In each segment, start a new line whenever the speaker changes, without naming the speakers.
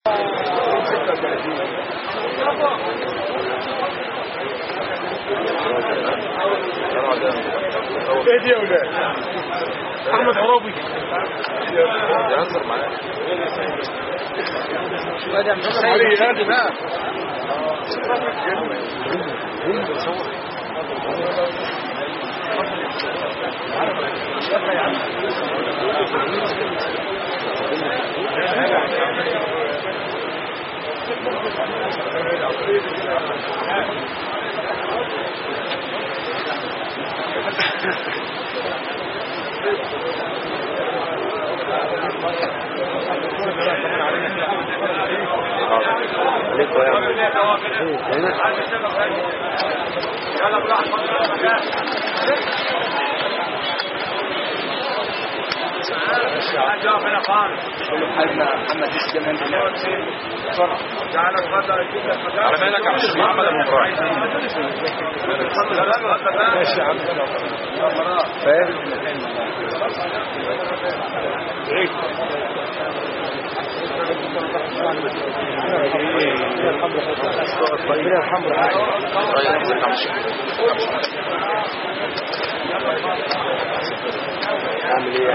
ايه دي يا ولاد؟ احمد عرابي
بيهزر معايا.
بدأ مش سيد بقى. محمد السلام
على بالك يا شيخ محمد المبراهيم.
ماشي يا عم.
اعمل ايه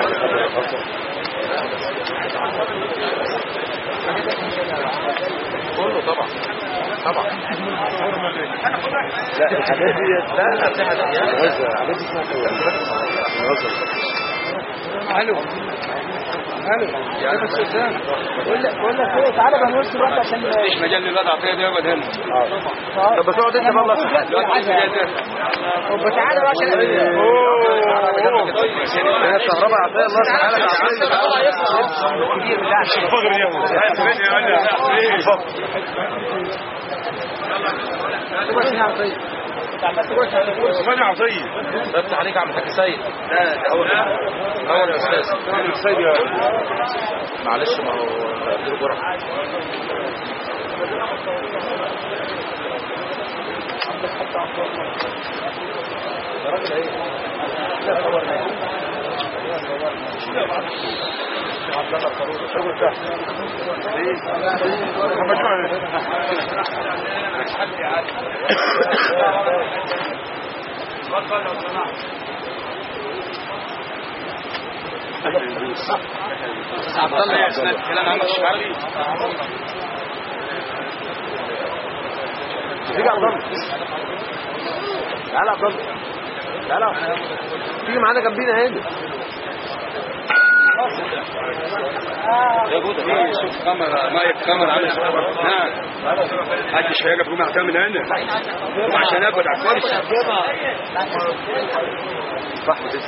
كله طبعا
لا الحاجات دي
لا في حاجات يعني
الحاجات دي اسمها الو يا بس قدام بقول لك ايه تعالى بنوصل دلوقتي عشان
مفيش مجال للوضع عطيه دي يقعد هنا.
طب بس اقعد انت والله طب تعالى بقى عشان انا الكهرباء عطيه الله تعالى كتير بالله عشان فقر اليوم ماني عطيه
افتح عليك عم حاج سيد. لا هو يا استاذ
سيد يا
معلش ما هو اديله جرعه.
يا راجل ايه لا خبر عبد الله القارون الشغل ده محمد جوعي
عبد الله يا اسناد كلام عمك الشعري.
تيجي عبد الله تعالى عبد الله تعالى تيجي معانا جنبينا هنا
يا جودة في شوف كاميرا مايك كاميرا عامل نعم محدش هيجي بقوم اعتمد هنا عشان اقعد على الكرسي
صح كده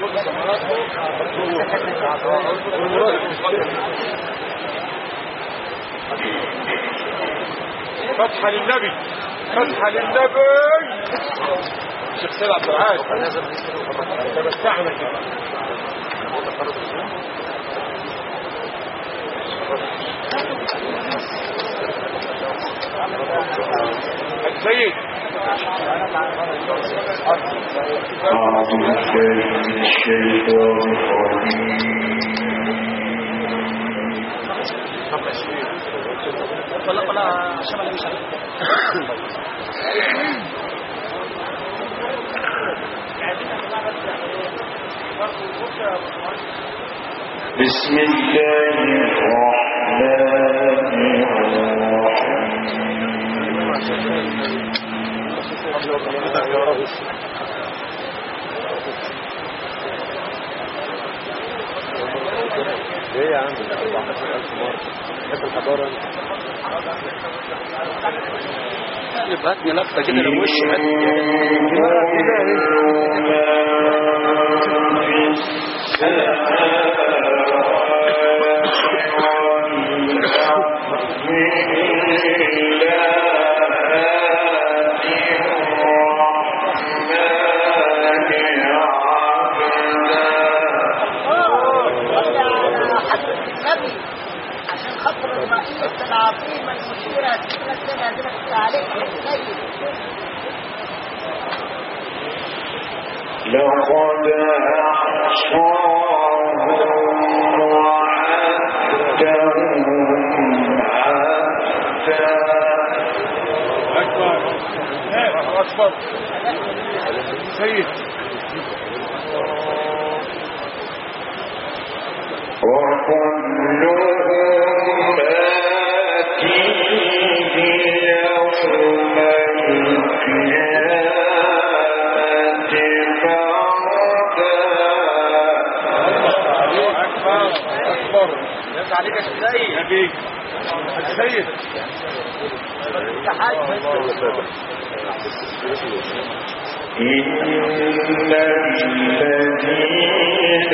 فتحة للنبي فتحة للنبي شيخ سيد عبد العال تمتعنا كده السيد
أعوذ بالله من الشيطان بسم الله الرحمن الرحيم
ليه يا عم 14,000 مرة تحب الحضارة
يبقى هاتني لفة كده لو وشي
العظيمة المشيرة تتمثل هذه التعليق السيد
لقد أحصاهم وعدهم
أكبر سيد
وكلهم آتيه يوم القيامة فردا.
أكبر يرجع عليك يا سيد نبيك السيد
إن الذين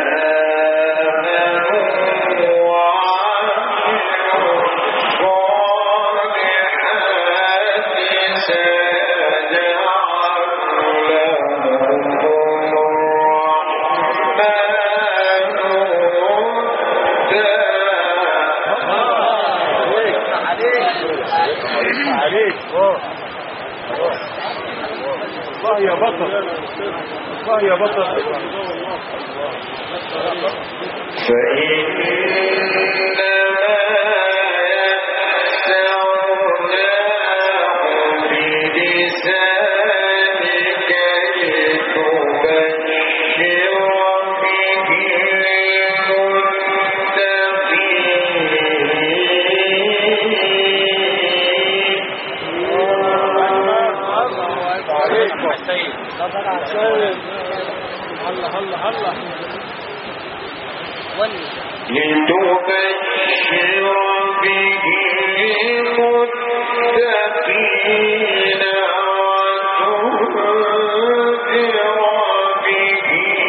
آمنوا وعملوا الصالحات سيجعل لهم
عليك الله يا بطل الله يا بطل
فإنما يسعناه بلسانك لتبشر به لتبشر به المتقين وتنذر به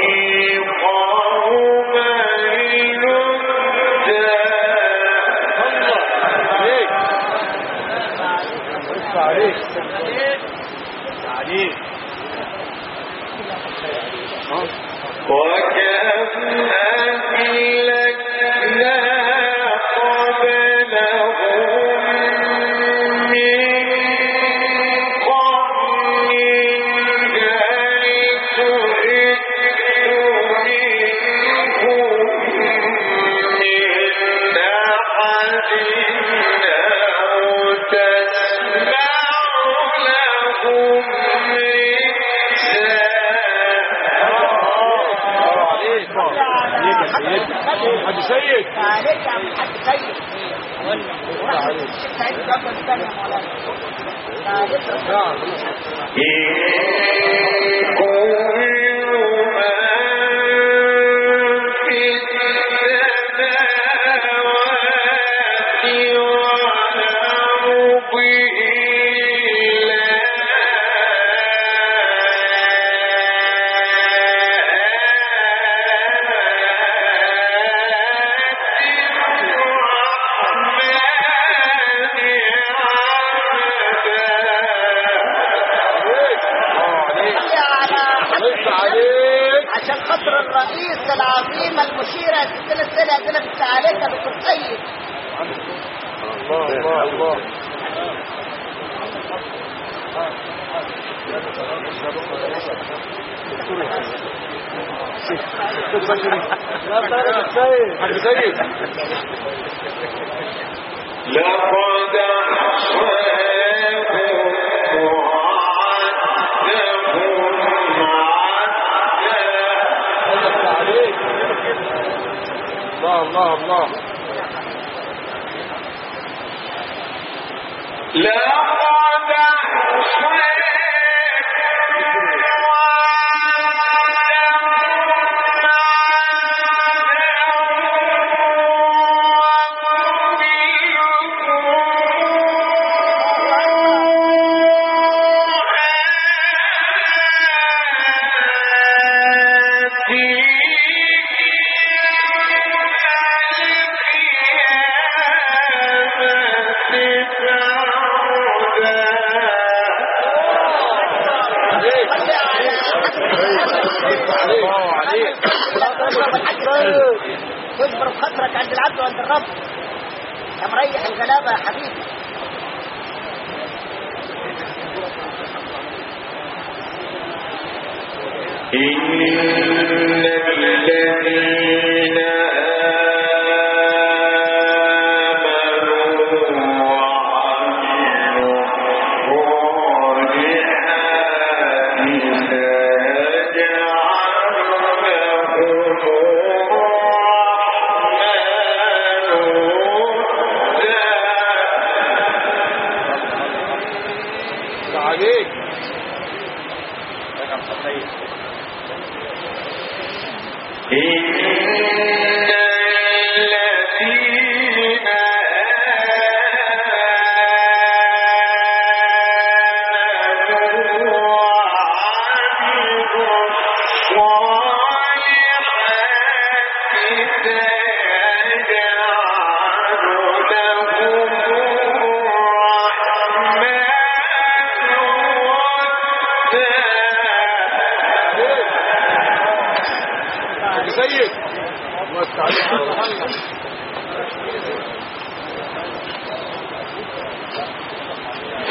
قوما لدا.
عليك
وكم أهلكنا قبلهم من قرن هل تحس منهم من أحد أو تسمع لهم
حد سيد
عليك يا عم حد سيد عليك سعيد جنب الثاني يا مولانا عليك
إن كل من في السماوات والأرض
عشان خاطر الرئيس العظيم المشير ستنا السنة عندنا في التعاليك يا دكتور سيد.
الله الله حد سيد
لقد أحصاهم وعدهم عدا.
عليك الله الله الله
لقد أحصاهم
واجبر بخاطرك عند العبد وعند الرب يا مريح الغلابة يا حبيبي.
إن الذين آمنوا وعملوا الصالحات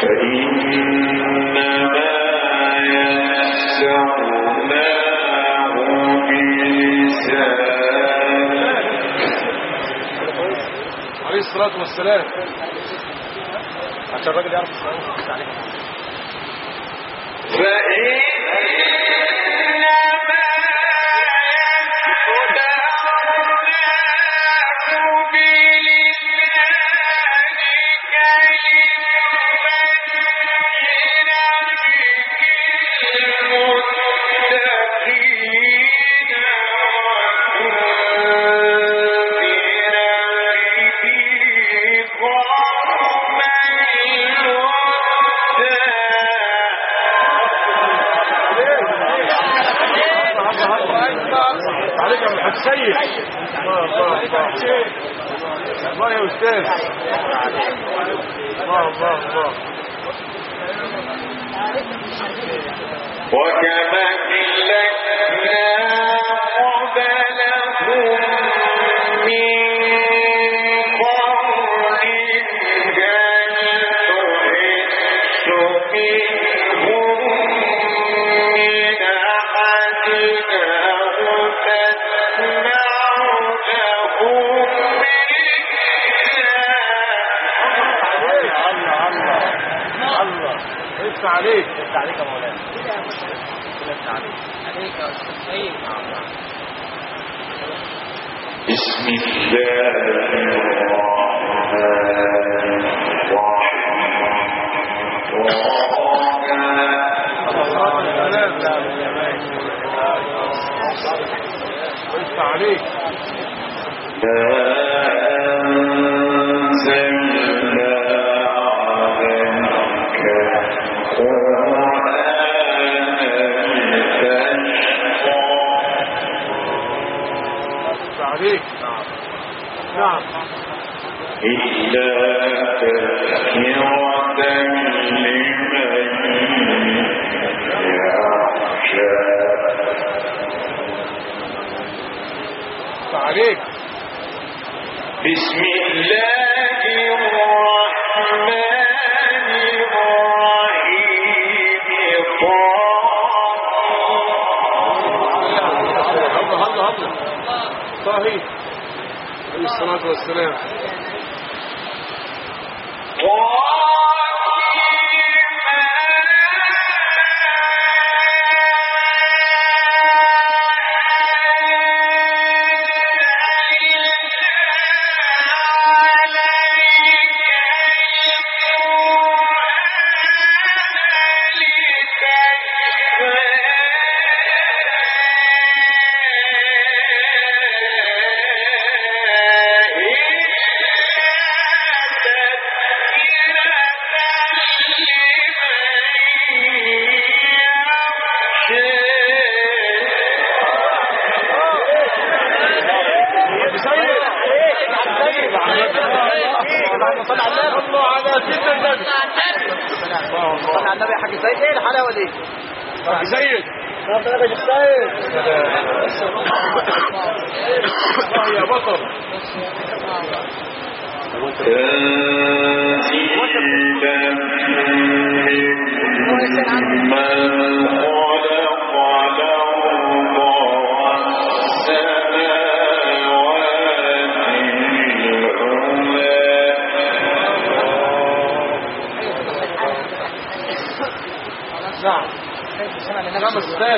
فإنما يسرناه بلسانك
عليه الصلاة والسلام
عشان الراجل يعرف الصلاة عليك.
عليك يا محمد سيد. الله يا أستاذ. الله
وكما أهلكنا قبلهم من قرن هل تحس منهم من أحد أو تسمع لهم
الله لسه عليك.
لسه عليك يا مولانا. لسه عليك. عليك يا أستاذ سيد.
بسم الله
لسه عليك. عليك. نعم.
إلا تذكرة لمن يخشى
عليك.
بسم الله الرحمن الرحيم
الله صحيح. عليه الصلاة والسلام.
النبي يا حاج سيد. ايه الحلاوه دي؟
حاج سيد.
يا حاج سيد.
الله يا بطل. نعم. نعم أستاذ.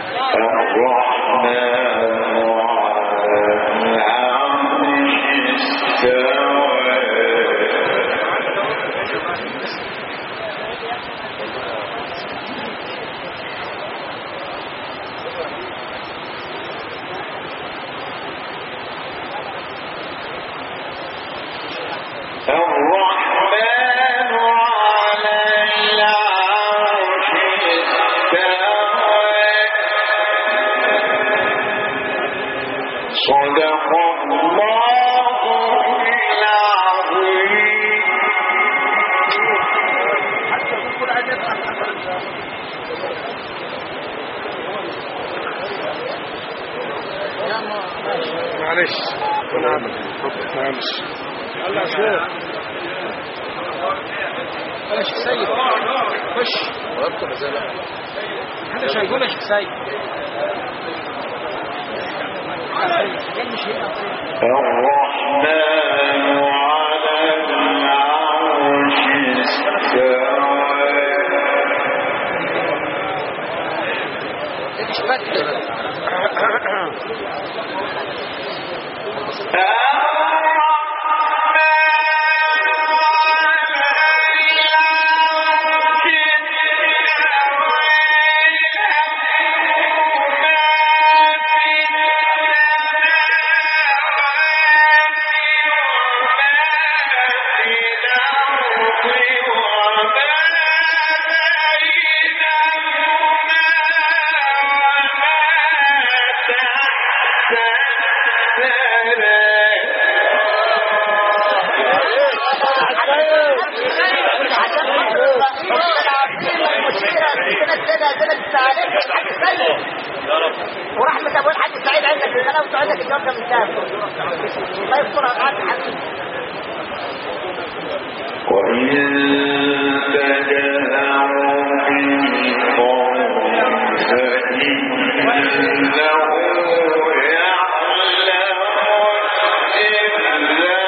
صدق الله العظيم.
معلش معلش. يلا يا شيخ.
يا شيخ سيد خش
ويبقى مازال
محدش هيقول يا شيخ سيد
الرحمن على العرش استوى
ورحمة أبو الحاج سعيد عندك السلام وتعندك الجواب ده من تاني الله يذكرها معاك حبيبي
وإن تجهروا بالقول فإنه يعلم السر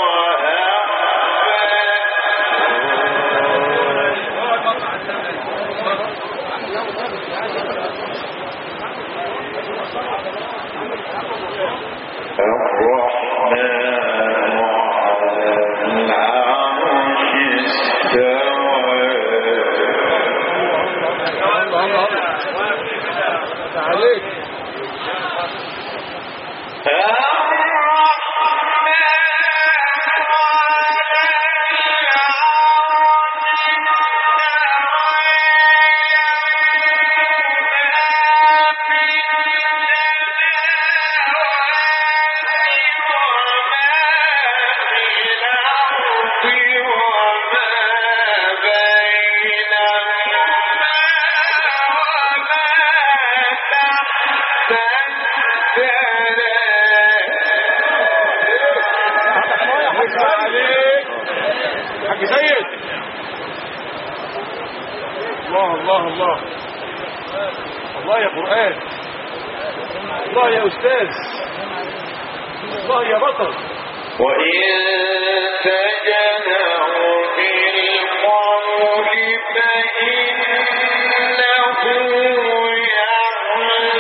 حاج سيد الله الله الله الله يا قرآن الله يا أستاذ الله يا بطل
وإن تجهروا بالقول فإنه يعلم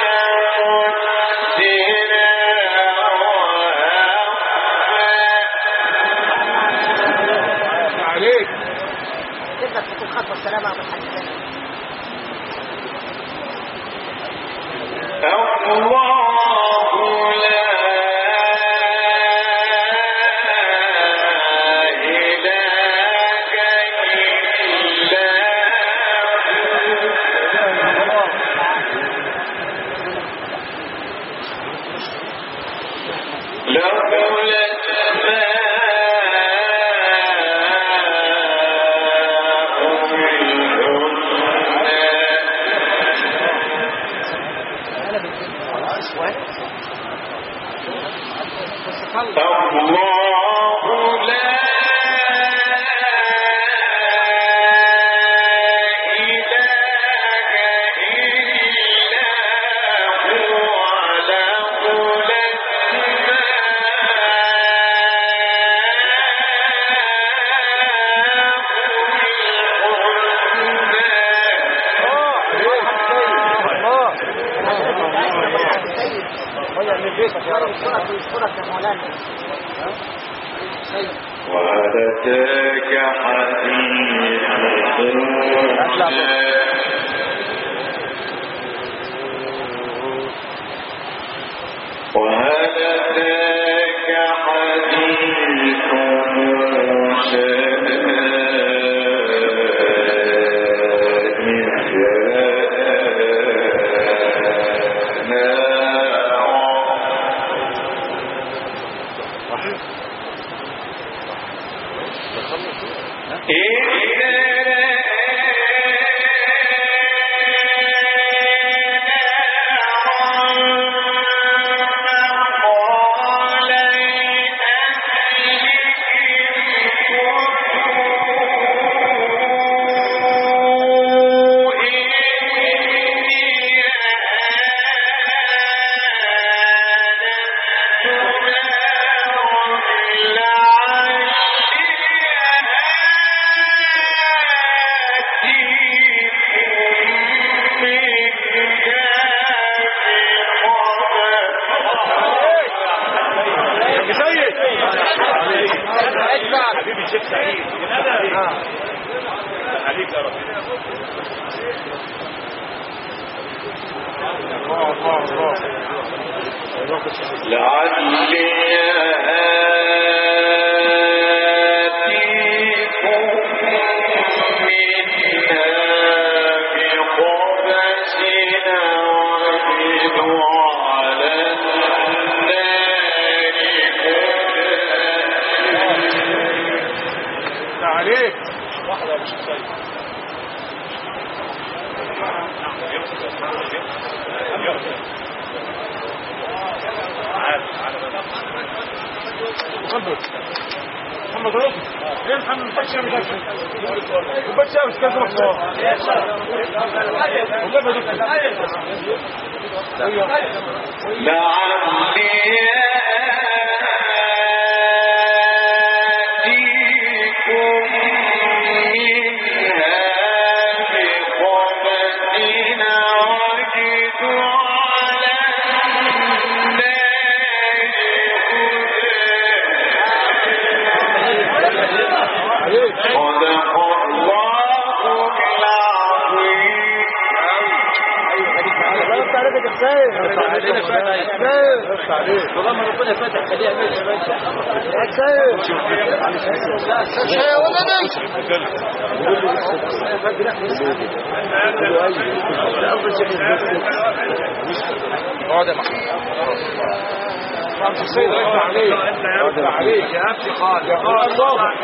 السر وأخفى
عليك
تقدر تكون خطوة السلامة أبو الحاج سعيد
الله لا وأتاك حديث وهل أتاك حديث موسى
عليك يا رب.
لعلي آتيكم منها بقبس أوجد على النار هدى.
عليك واحدة مش كفاية. محمد رؤوف ليه محمد فتشة مش عارف فتشة مش كذا مخصوص
والله ربنا فتح خليها ماشي ماشي اقعد يا محمد السيد رفع عليك يا أبتي خالد يا خالد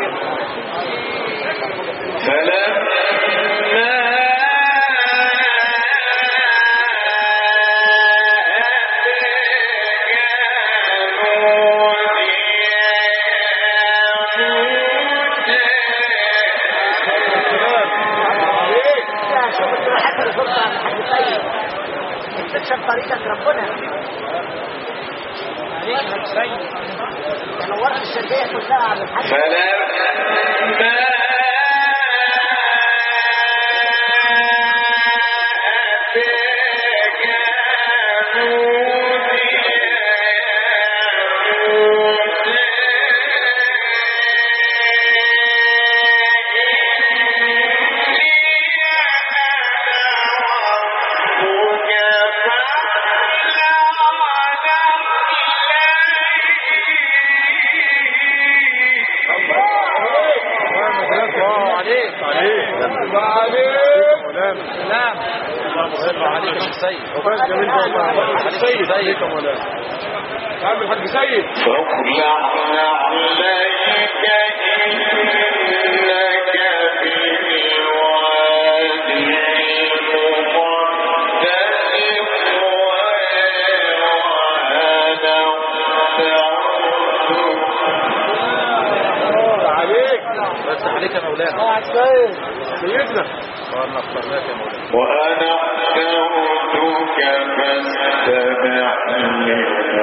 طريقة ربنا نورت الشرقية كلها على الحاج وأنا اخترتك فاستمع لما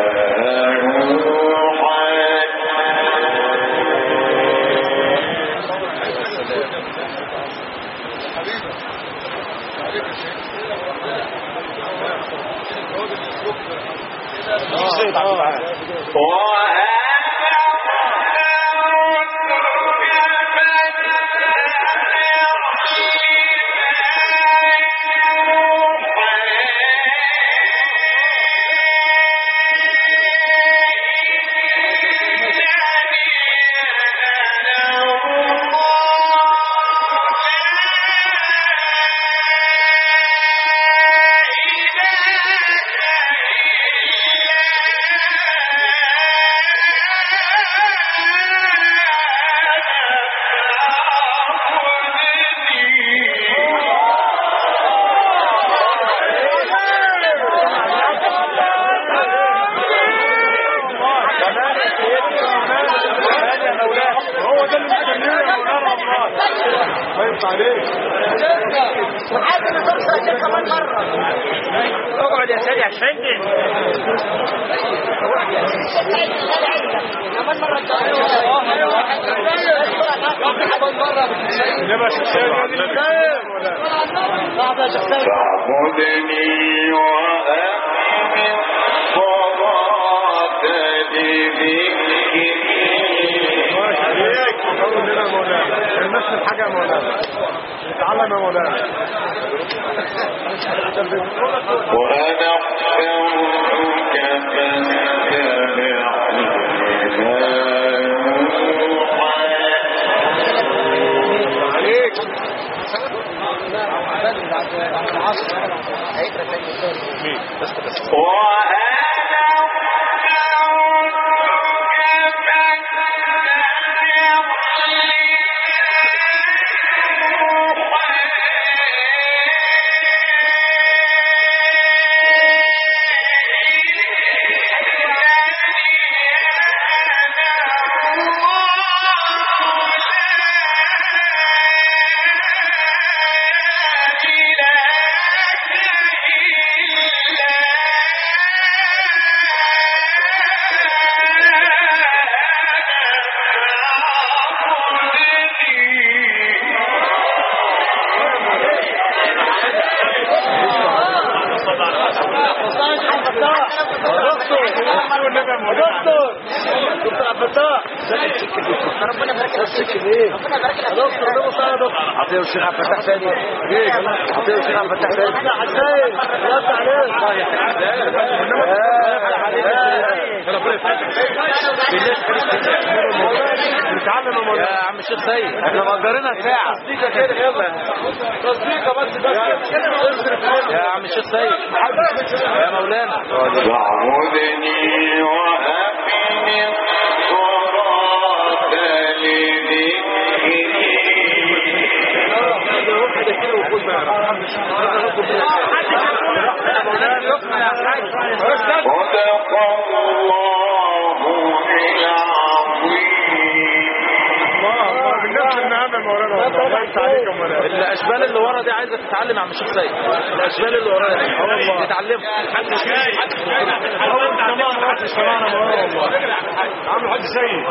اقعد يا سيدي عشان كمان مرة
فاعبدني وأقم الصلاة لذكري
حاجة يا مولانا نتعلم يا مولانا
وأنا اخترتك
عليك
ربنا يبارك لك فيك. ربنا يبارك لك فيك.
عطيه الشيخ عبد الفتاح ثاني عطيه الشيخ عبد الفتاح ثاني حسين رد عليه يا عم الشيخ سيد احنا مقدرينها ساعة تصديقة كده يلا تصديقة بس يا عم الشيخ سيد يا مولانا
واعبدني وأقم الصلاة لذكري صدق الله العظيم.
الاشبال اللي ورا دي عايزه تتعلم يا عم الشيخ سيد الاشبال اللي ورا دي تتعلمها عم الحاج سيد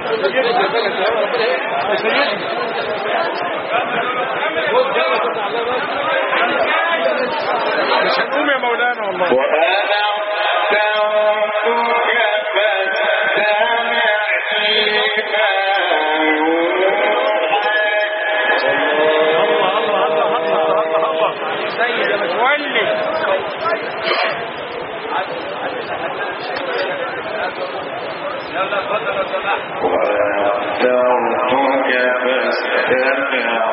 مش هنقوم يا مولانا والله
وأنا اخترتك فاستمع لما
سيد يا متولي يلا اتفضل لو سمحت
واخترتك فاستمع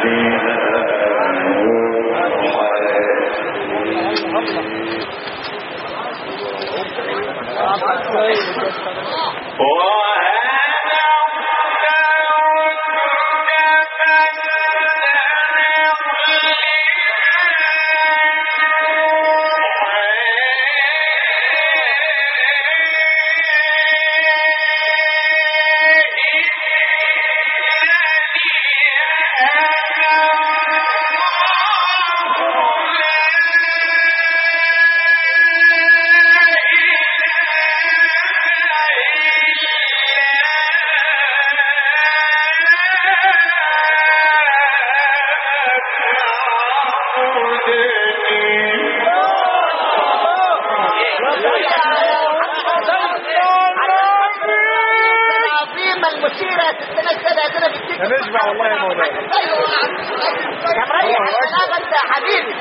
هنشبع والله يا مولانا
يا مريح السلام انت يا حبيبي.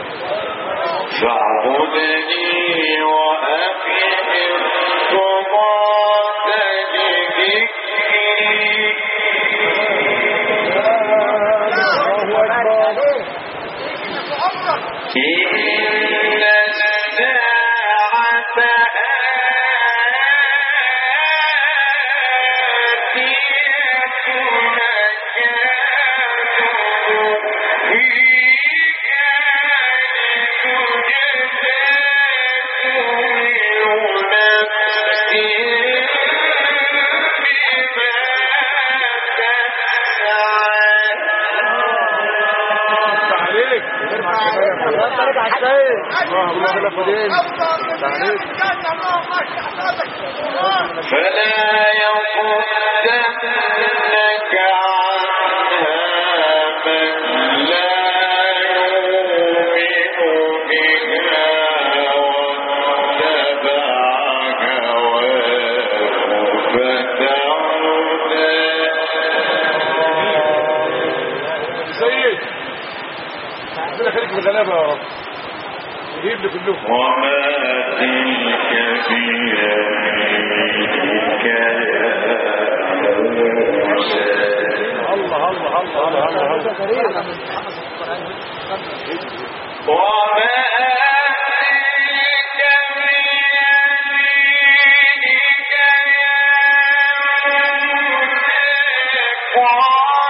فاعبدني وأقم الصلاة لذكري إن الساعة فلا يصدنك عنها من لا يؤمن بها واتبع هواه فتردى
الغلابه يا رب يجيب لي كلهم.
وما تلك بيمينك يا موسى
الله الله الله الله الله
وما تلك بيمينك يا موسى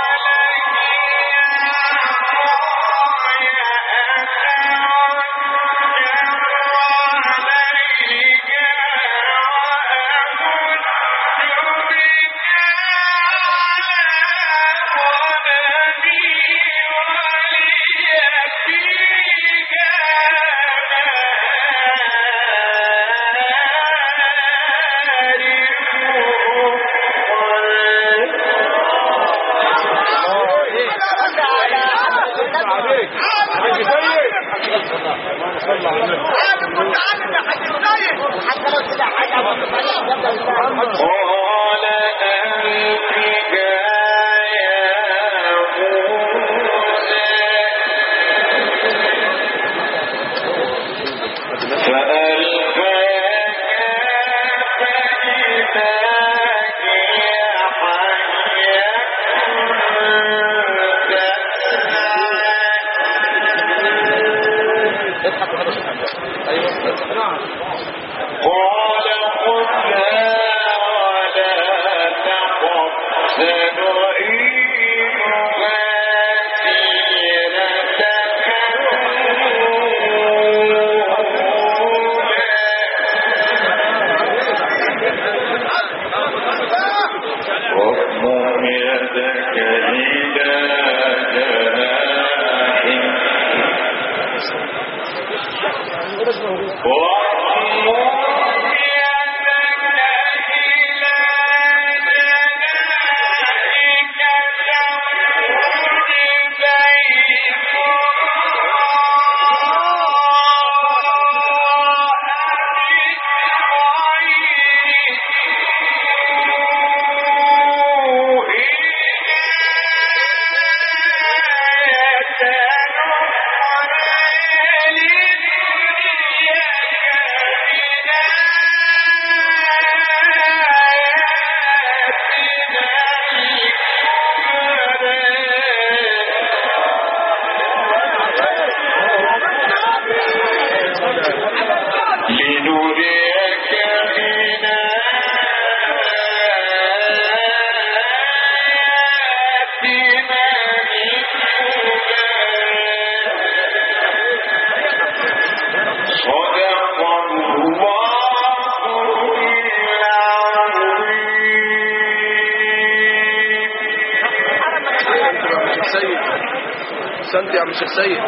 سنتي يا عم الشيخ سيد.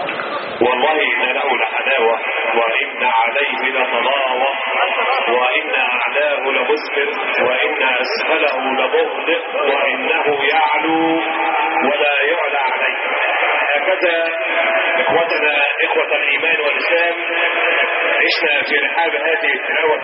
والله إن له لحلاوة وإن عليه لطلاوة وإن أعلاه لمثمر وإن أسفله لمغدق وإنه يعلو ولا يعلى عليه. هكذا إخوتنا إخوة الإيمان والإسلام عشنا في رحاب هذه التلاوة.